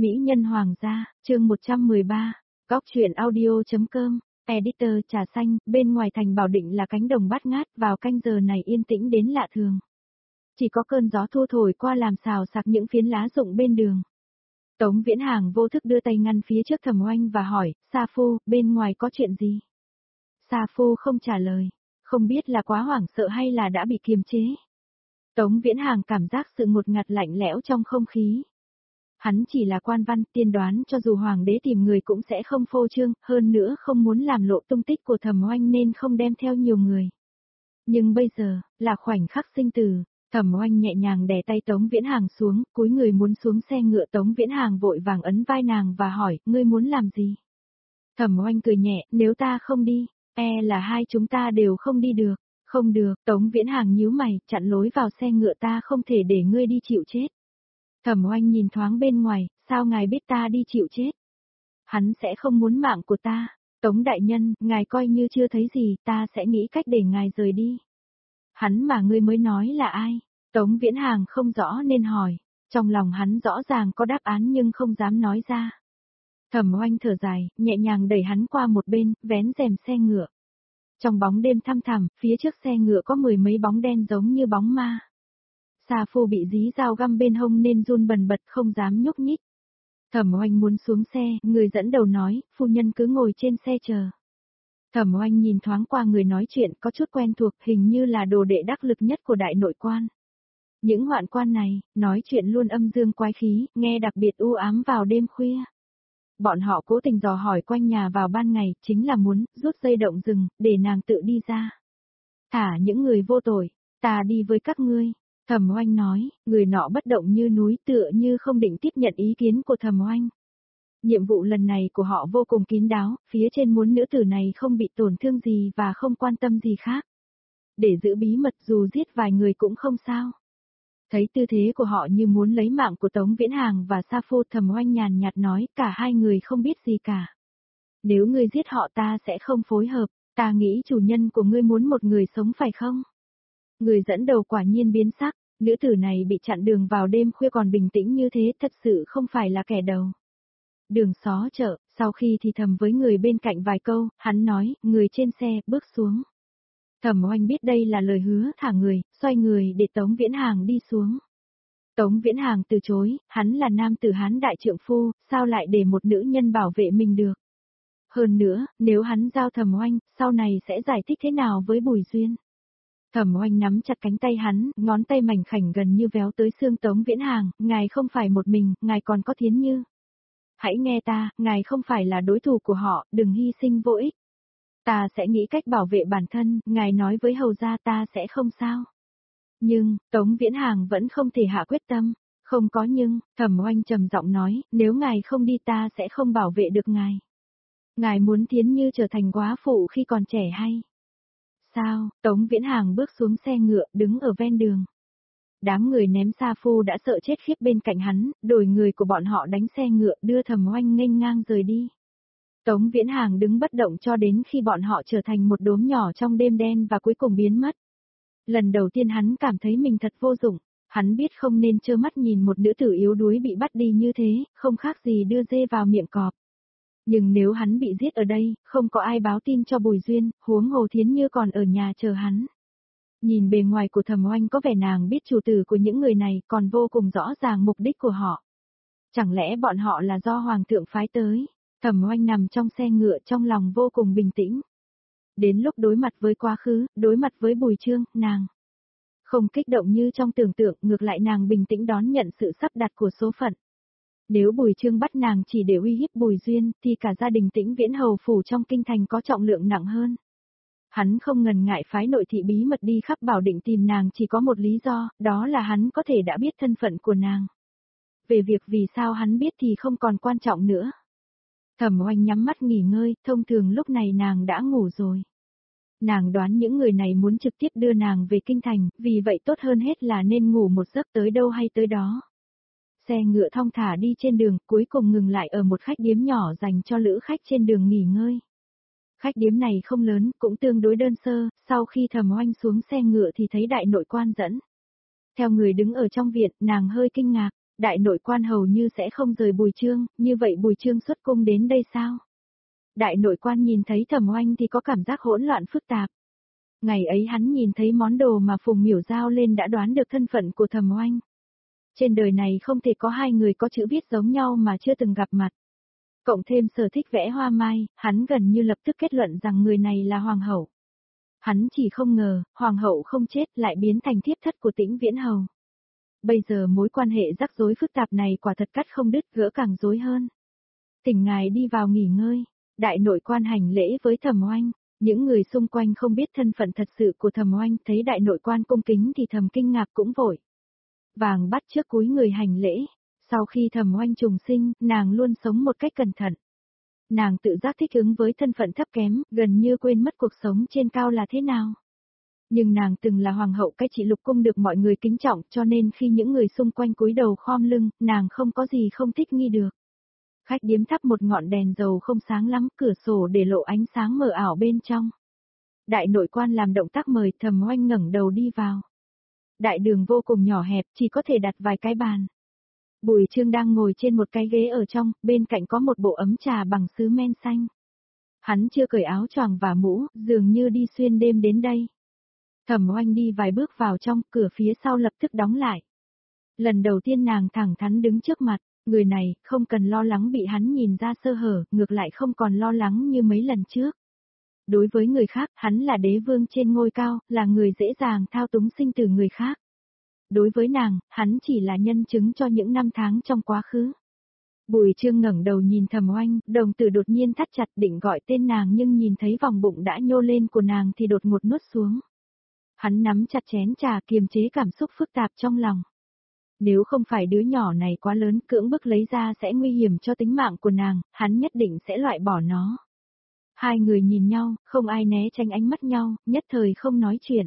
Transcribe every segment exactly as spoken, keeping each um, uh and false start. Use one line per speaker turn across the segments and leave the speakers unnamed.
Mỹ nhân hoàng gia, chương một trăm mười ba, Góc truyện audio.com, editor trà xanh, bên ngoài thành Bảo Định là cánh đồng bát ngát, vào canh giờ này yên tĩnh đến lạ thường. Chỉ có cơn gió thu thổi qua làm xào xạc những phiến lá rụng bên đường. Tống Viễn Hàng vô thức đưa tay ngăn phía trước Thẩm Oanh và hỏi, Sa Phu, bên ngoài có chuyện gì? Sa Phu không trả lời, không biết là quá hoảng sợ hay là đã bị kiềm chế. Tống Viễn Hàng cảm giác sự ngột ngạt lạnh lẽo trong không khí. Hắn chỉ là quan văn, tiên đoán cho dù hoàng đế tìm người cũng sẽ không phô trương, hơn nữa không muốn làm lộ tung tích của Thẩm Oanh nên không đem theo nhiều người. Nhưng bây giờ, là khoảnh khắc sinh tử, Thẩm Oanh nhẹ nhàng đè tay Tống Viễn Hàng xuống, cúi người muốn xuống xe ngựa. Tống Viễn Hàng vội vàng ấn vai nàng và hỏi, ngươi muốn làm gì? Thẩm Oanh cười nhẹ, nếu ta không đi, e là hai chúng ta đều không đi được. Không được, Tống Viễn Hàng nhíu mày, chặn lối vào xe ngựa, ta không thể để ngươi đi chịu chết. Thẩm Oanh nhìn thoáng bên ngoài, sao ngài biết ta đi chịu chết? Hắn sẽ không muốn mạng của ta. Tống đại nhân, ngài coi như chưa thấy gì, ta sẽ nghĩ cách để ngài rời đi. Hắn mà ngươi mới nói là ai? Tống Viễn Hàng không rõ nên hỏi. Trong lòng hắn rõ ràng có đáp án nhưng không dám nói ra. Thẩm Oanh thở dài, nhẹ nhàng đẩy hắn qua một bên, vén rèm xe ngựa. Trong bóng đêm thăm thẳm, phía trước xe ngựa có mười mấy bóng đen giống như bóng ma. Sa Phu bị dí dao găm bên hông nên run bần bật không dám nhúc nhích. Thẩm Oanh muốn xuống xe, người dẫn đầu nói, phu nhân cứ ngồi trên xe chờ. Thẩm Oanh nhìn thoáng qua người nói chuyện có chút quen thuộc, hình như là đồ đệ đắc lực nhất của đại nội quan. Những hoạn quan này, nói chuyện luôn âm dương quái khí, nghe đặc biệt u ám vào đêm khuya. Bọn họ cố tình dò hỏi quanh nhà vào ban ngày, chính là muốn rút dây động rừng, để nàng tự đi ra. Thả những người vô tội, ta đi với các ngươi. Thẩm Oanh nói, người nọ bất động như núi, tựa như không định tiếp nhận ý kiến của Thẩm Oanh. Nhiệm vụ lần này của họ vô cùng kín đáo, phía trên muốn nữ tử này không bị tổn thương gì và không quan tâm gì khác. Để giữ bí mật dù giết vài người cũng không sao. Thấy tư thế của họ như muốn lấy mạng của Tống Viễn Hàng và Sa Phu, Thẩm Oanh nhàn nhạt nói, cả hai người không biết gì cả. Nếu ngươi giết họ ta sẽ không phối hợp, ta nghĩ chủ nhân của ngươi muốn một người sống phải không? Người dẫn đầu quả nhiên biến sắc, nữ tử này bị chặn đường vào đêm khuya còn bình tĩnh như thế thật sự không phải là kẻ đầu. Đường xó chợ, sau khi thì thầm với người bên cạnh vài câu, hắn nói, người trên xe, bước xuống. Thẩm Oanh biết đây là lời hứa thả người, xoay người để Tống Viễn Hàng đi xuống. Tống Viễn Hàng từ chối, hắn là nam tử Hán đại trượng phu, sao lại để một nữ nhân bảo vệ mình được. Hơn nữa, nếu hắn giao Thẩm Oanh, sau này sẽ giải thích thế nào với Bùi Duyên. Thẩm Oanh nắm chặt cánh tay hắn, ngón tay mảnh khảnh gần như véo tới xương Tống Viễn Hàng, ngài không phải một mình, ngài còn có Thiến Như. Hãy nghe ta, ngài không phải là đối thủ của họ, đừng hy sinh vô ích. Ta sẽ nghĩ cách bảo vệ bản thân, ngài nói với hầu gia ta sẽ không sao. Nhưng, Tống Viễn Hàng vẫn không thể hạ quyết tâm. Không có nhưng, Thẩm Oanh trầm giọng nói, nếu ngài không đi ta sẽ không bảo vệ được ngài. Ngài muốn Thiến Như trở thành góa phụ khi còn trẻ hay? Sao? Tống Viễn Hàng bước xuống xe ngựa, đứng ở ven đường. Đám người ném Sa Phu đã sợ chết khiếp bên cạnh hắn, đổi người của bọn họ đánh xe ngựa đưa Thẩm Oanh nghênh ngang rời đi. Tống Viễn Hàng đứng bất động cho đến khi bọn họ trở thành một đốm nhỏ trong đêm đen và cuối cùng biến mất. Lần đầu tiên hắn cảm thấy mình thật vô dụng, hắn biết không nên trơ mắt nhìn một nữ tử yếu đuối bị bắt đi như thế, không khác gì đưa dê vào miệng cọp. Nhưng nếu hắn bị giết ở đây, không có ai báo tin cho Bùi Duyên, huống hồ Thiến Như còn ở nhà chờ hắn. Nhìn bề ngoài của Thẩm Oanh có vẻ nàng biết chủ tử của những người này còn vô cùng rõ ràng mục đích của họ. Chẳng lẽ bọn họ là do Hoàng thượng phái tới? Thẩm Oanh nằm trong xe ngựa trong lòng vô cùng bình tĩnh. Đến lúc đối mặt với quá khứ, đối mặt với Bùi Trương, nàng không kích động như trong tưởng tượng, ngược lại nàng bình tĩnh đón nhận sự sắp đặt của số phận. Nếu Bùi Trương bắt nàng chỉ để uy hiếp Bùi Duyên, thì cả gia đình Tĩnh Viễn hầu phủ trong kinh thành có trọng lượng nặng hơn. Hắn không ngần ngại phái nội thị bí mật đi khắp Bảo Định tìm nàng chỉ có một lý do, đó là hắn có thể đã biết thân phận của nàng. Về việc vì sao hắn biết thì không còn quan trọng nữa. Thẩm Oanh nhắm mắt nghỉ ngơi, thông thường lúc này nàng đã ngủ rồi. Nàng đoán những người này muốn trực tiếp đưa nàng về kinh thành, vì vậy tốt hơn hết là nên ngủ một giấc tới đâu hay tới đó. Xe ngựa thong thả đi trên đường, cuối cùng ngừng lại ở một khách điếm nhỏ dành cho lữ khách trên đường nghỉ ngơi. Khách điếm này không lớn, cũng tương đối đơn sơ, sau khi Thẩm Oanh xuống xe ngựa thì thấy đại nội quan dẫn. Theo người đứng ở trong viện, nàng hơi kinh ngạc, Đại nội quan hầu như sẽ không rời Bùi Chương, như vậy Bùi Chương xuất cung đến đây sao? Đại nội quan nhìn thấy Thẩm Oanh thì có cảm giác hỗn loạn phức tạp. Ngày ấy hắn nhìn thấy món đồ mà Phùng Miểu giao lên đã đoán được thân phận của Thẩm Oanh. Trên đời này không thể có hai người có chữ viết giống nhau mà chưa từng gặp mặt. Cộng thêm sở thích vẽ hoa mai, hắn gần như lập tức kết luận rằng người này là hoàng hậu. Hắn chỉ không ngờ, hoàng hậu không chết lại biến thành thiếp thất của Tĩnh Viễn Hầu. Bây giờ mối quan hệ rắc rối phức tạp này quả thật cắt không đứt, gỡ càng rối hơn. Thỉnh ngài đi vào nghỉ ngơi. Đại nội quan hành lễ với Thẩm Oanh. Những người xung quanh không biết thân phận thật sự của Thẩm Oanh, thấy đại nội quan cung kính thì thầm kinh ngạc cũng vội vàng bắt trước cúi người hành lễ. Sau khi Thẩm Oanh trùng sinh, nàng luôn sống một cách cẩn thận. Nàng tự giác thích ứng với thân phận thấp kém, gần như quên mất cuộc sống trên cao là thế nào. Nhưng nàng từng là hoàng hậu cái trị lục cung được mọi người kính trọng, cho nên khi những người xung quanh cúi đầu khom lưng, nàng không có gì không thích nghi được. Khách điếm thắp một ngọn đèn dầu không sáng lắm, cửa sổ để lộ ánh sáng mờ ảo bên trong. Đại nội quan làm động tác mời, Thẩm Oanh ngẩng đầu đi vào. Đại đường vô cùng nhỏ hẹp, chỉ có thể đặt vài cái bàn. Bùi Chương đang ngồi trên một cái ghế ở trong, bên cạnh có một bộ ấm trà bằng sứ men xanh. Hắn chưa cởi áo choàng và mũ, dường như đi xuyên đêm đến đây. Thẩm Oanh đi vài bước vào trong, cửa phía sau lập tức đóng lại. Lần đầu tiên nàng thẳng thắn đứng trước mặt, người này không cần lo lắng bị hắn nhìn ra sơ hở, ngược lại không còn lo lắng như mấy lần trước. Đối với người khác, hắn là đế vương trên ngôi cao, là người dễ dàng thao túng sinh tử người khác. Đối với nàng, hắn chỉ là nhân chứng cho những năm tháng trong quá khứ. Bùi Chương ngẩng đầu nhìn Thẩm Oanh, đồng tử đột nhiên thắt chặt định gọi tên nàng nhưng nhìn thấy vòng bụng đã nhô lên của nàng thì đột ngột nuốt xuống. Hắn nắm chặt chén trà kiềm chế cảm xúc phức tạp trong lòng. Nếu không phải đứa nhỏ này quá lớn, cưỡng bức lấy ra sẽ nguy hiểm cho tính mạng của nàng, hắn nhất định sẽ loại bỏ nó. Hai người nhìn nhau, không ai né tránh ánh mắt nhau, nhất thời không nói chuyện.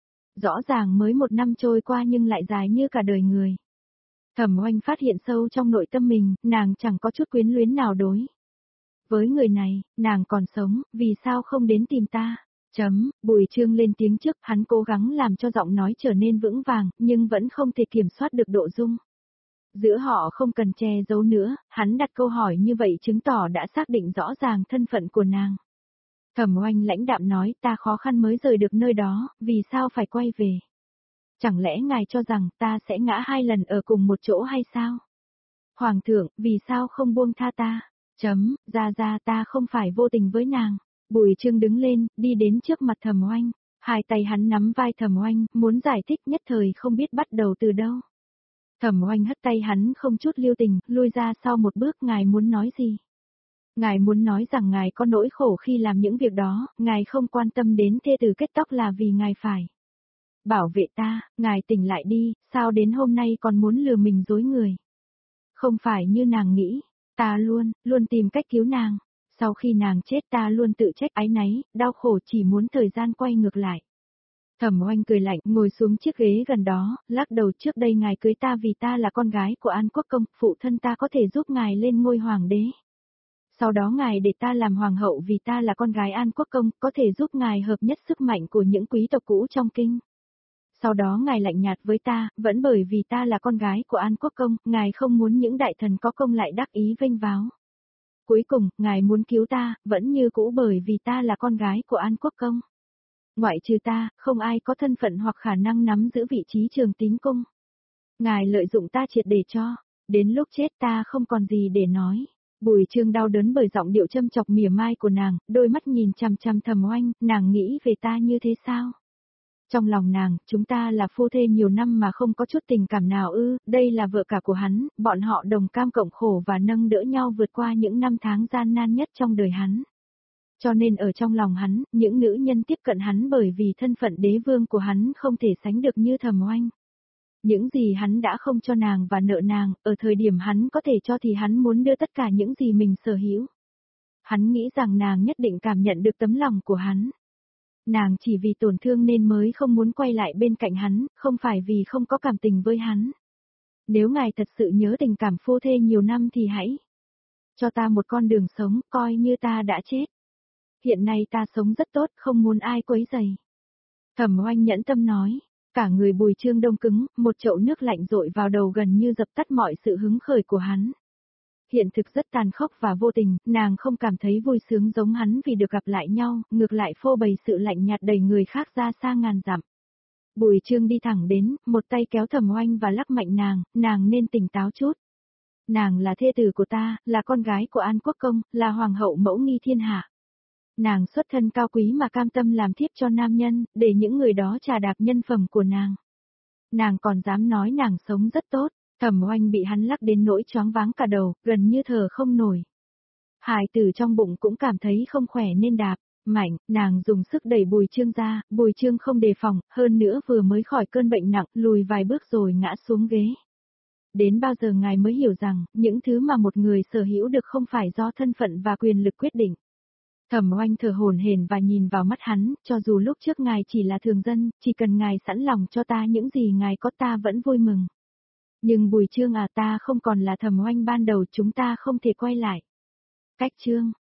Rõ ràng mới một năm trôi qua nhưng lại dài như cả đời người. Thẩm Oanh phát hiện sâu trong nội tâm mình, nàng chẳng có chút quyến luyến nào đối. Với người này, nàng còn sống, vì sao không đến tìm ta? Chấm, Bùi Chương lên tiếng trước, hắn cố gắng làm cho giọng nói trở nên vững vàng, nhưng vẫn không thể kiểm soát được độ rung. Giữa họ không cần che giấu nữa, hắn đặt câu hỏi như vậy chứng tỏ đã xác định rõ ràng thân phận của nàng. Thẩm Oanh lãnh đạm nói, ta khó khăn mới rời được nơi đó, vì sao phải quay về? Chẳng lẽ ngài cho rằng ta sẽ ngã hai lần ở cùng một chỗ hay sao? Hoàng thượng, vì sao không buông tha ta? Chấm, ra ra ta không phải vô tình với nàng. Bùi Chương đứng lên, đi đến trước mặt Thẩm Oanh. Hai tay hắn nắm vai Thẩm Oanh, muốn giải thích nhất thời không biết bắt đầu từ đâu. Thẩm Oanh hất tay hắn không chút lưu tình, lui ra sau một bước, ngài muốn nói gì? Ngài muốn nói rằng ngài có nỗi khổ khi làm những việc đó, ngài không quan tâm đến thê tử kết tóc là vì ngài phải bảo vệ ta, ngài tỉnh lại đi, sao đến hôm nay còn muốn lừa mình dối người? Không phải như nàng nghĩ, ta luôn, luôn tìm cách cứu nàng. Sau khi nàng chết ta luôn tự trách áy náy, đau khổ chỉ muốn thời gian quay ngược lại. Thẩm Oanh cười lạnh, ngồi xuống chiếc ghế gần đó, lắc đầu, trước đây ngài cưới ta vì ta là con gái của An Quốc công, phụ thân ta có thể giúp ngài lên ngôi hoàng đế. Sau đó ngài để ta làm hoàng hậu vì ta là con gái An Quốc công, có thể giúp ngài hợp nhất sức mạnh của những quý tộc cũ trong kinh. Sau đó ngài lạnh nhạt với ta, vẫn bởi vì ta là con gái của An Quốc công, ngài không muốn những đại thần có công lại đắc ý vênh váo. Cuối cùng, ngài muốn cứu ta, vẫn như cũ bởi vì ta là con gái của An Quốc công. Ngoại trừ ta, không ai có thân phận hoặc khả năng nắm giữ vị trí trường tín cung. Ngài lợi dụng ta triệt để cho, đến lúc chết ta không còn gì để nói. Bùi Chương đau đớn bởi giọng điệu châm chọc mỉa mai của nàng, đôi mắt nhìn chằm chằm Thẩm Oanh, nàng nghĩ về ta như thế sao? Trong lòng nàng, chúng ta là phu thê nhiều năm mà không có chút tình cảm nào ư, đây là vợ cả của hắn, bọn họ đồng cam cộng khổ và nâng đỡ nhau vượt qua những năm tháng gian nan nhất trong đời hắn. Cho nên ở trong lòng hắn, những nữ nhân tiếp cận hắn bởi vì thân phận đế vương của hắn không thể sánh được như Thẩm Oanh. Những gì hắn đã không cho nàng và nợ nàng, ở thời điểm hắn có thể cho thì hắn muốn đưa tất cả những gì mình sở hữu. Hắn nghĩ rằng nàng nhất định cảm nhận được tấm lòng của hắn. Nàng chỉ vì tổn thương nên mới không muốn quay lại bên cạnh hắn, không phải vì không có cảm tình với hắn. Nếu ngài thật sự nhớ tình cảm phu thê nhiều năm thì hãy cho ta một con đường sống, coi như ta đã chết. Hiện nay ta sống rất tốt, không muốn ai quấy rầy. Thẩm Oanh nhẫn tâm nói. Cả người Bùi Trương đông cứng, một chậu nước lạnh dội vào đầu gần như dập tắt mọi sự hứng khởi của hắn. Hiện thực rất tàn khốc và vô tình, nàng không cảm thấy vui sướng giống hắn vì được gặp lại nhau, ngược lại phô bày sự lạnh nhạt đẩy người khác ra xa ngàn dặm. Bùi Trương đi thẳng đến, một tay kéo Thẩm Oanh và lắc mạnh nàng, nàng nên tỉnh táo chút. Nàng là thê tử của ta, là con gái của An Quốc Công, là hoàng hậu mẫu nghi thiên hạ. Nàng xuất thân cao quý mà cam tâm làm thiếp cho nam nhân, để những người đó trà đạp nhân phẩm của nàng. Nàng còn dám nói nàng sống rất tốt. Thẩm Oanh bị hắn lắc đến nỗi choáng váng cả đầu, gần như thở không nổi. Hài tử trong bụng cũng cảm thấy không khỏe nên đạp, mạnh, nàng dùng sức đẩy Bùi Trương ra, Bùi Trương không đề phòng, hơn nữa vừa mới khỏi cơn bệnh nặng, lùi vài bước rồi ngã xuống ghế. Đến bao giờ ngài mới hiểu rằng, những thứ mà một người sở hữu được không phải do thân phận và quyền lực quyết định. Thẩm Oanh thở hổn hển và nhìn vào mắt hắn, cho dù lúc trước ngài chỉ là thường dân, chỉ cần ngài sẵn lòng cho ta những gì ngài có ta vẫn vui mừng. Nhưng Bùi Trương à, ta không còn là Thẩm Oanh ban đầu, chúng ta không thể quay lại. Cách Trương,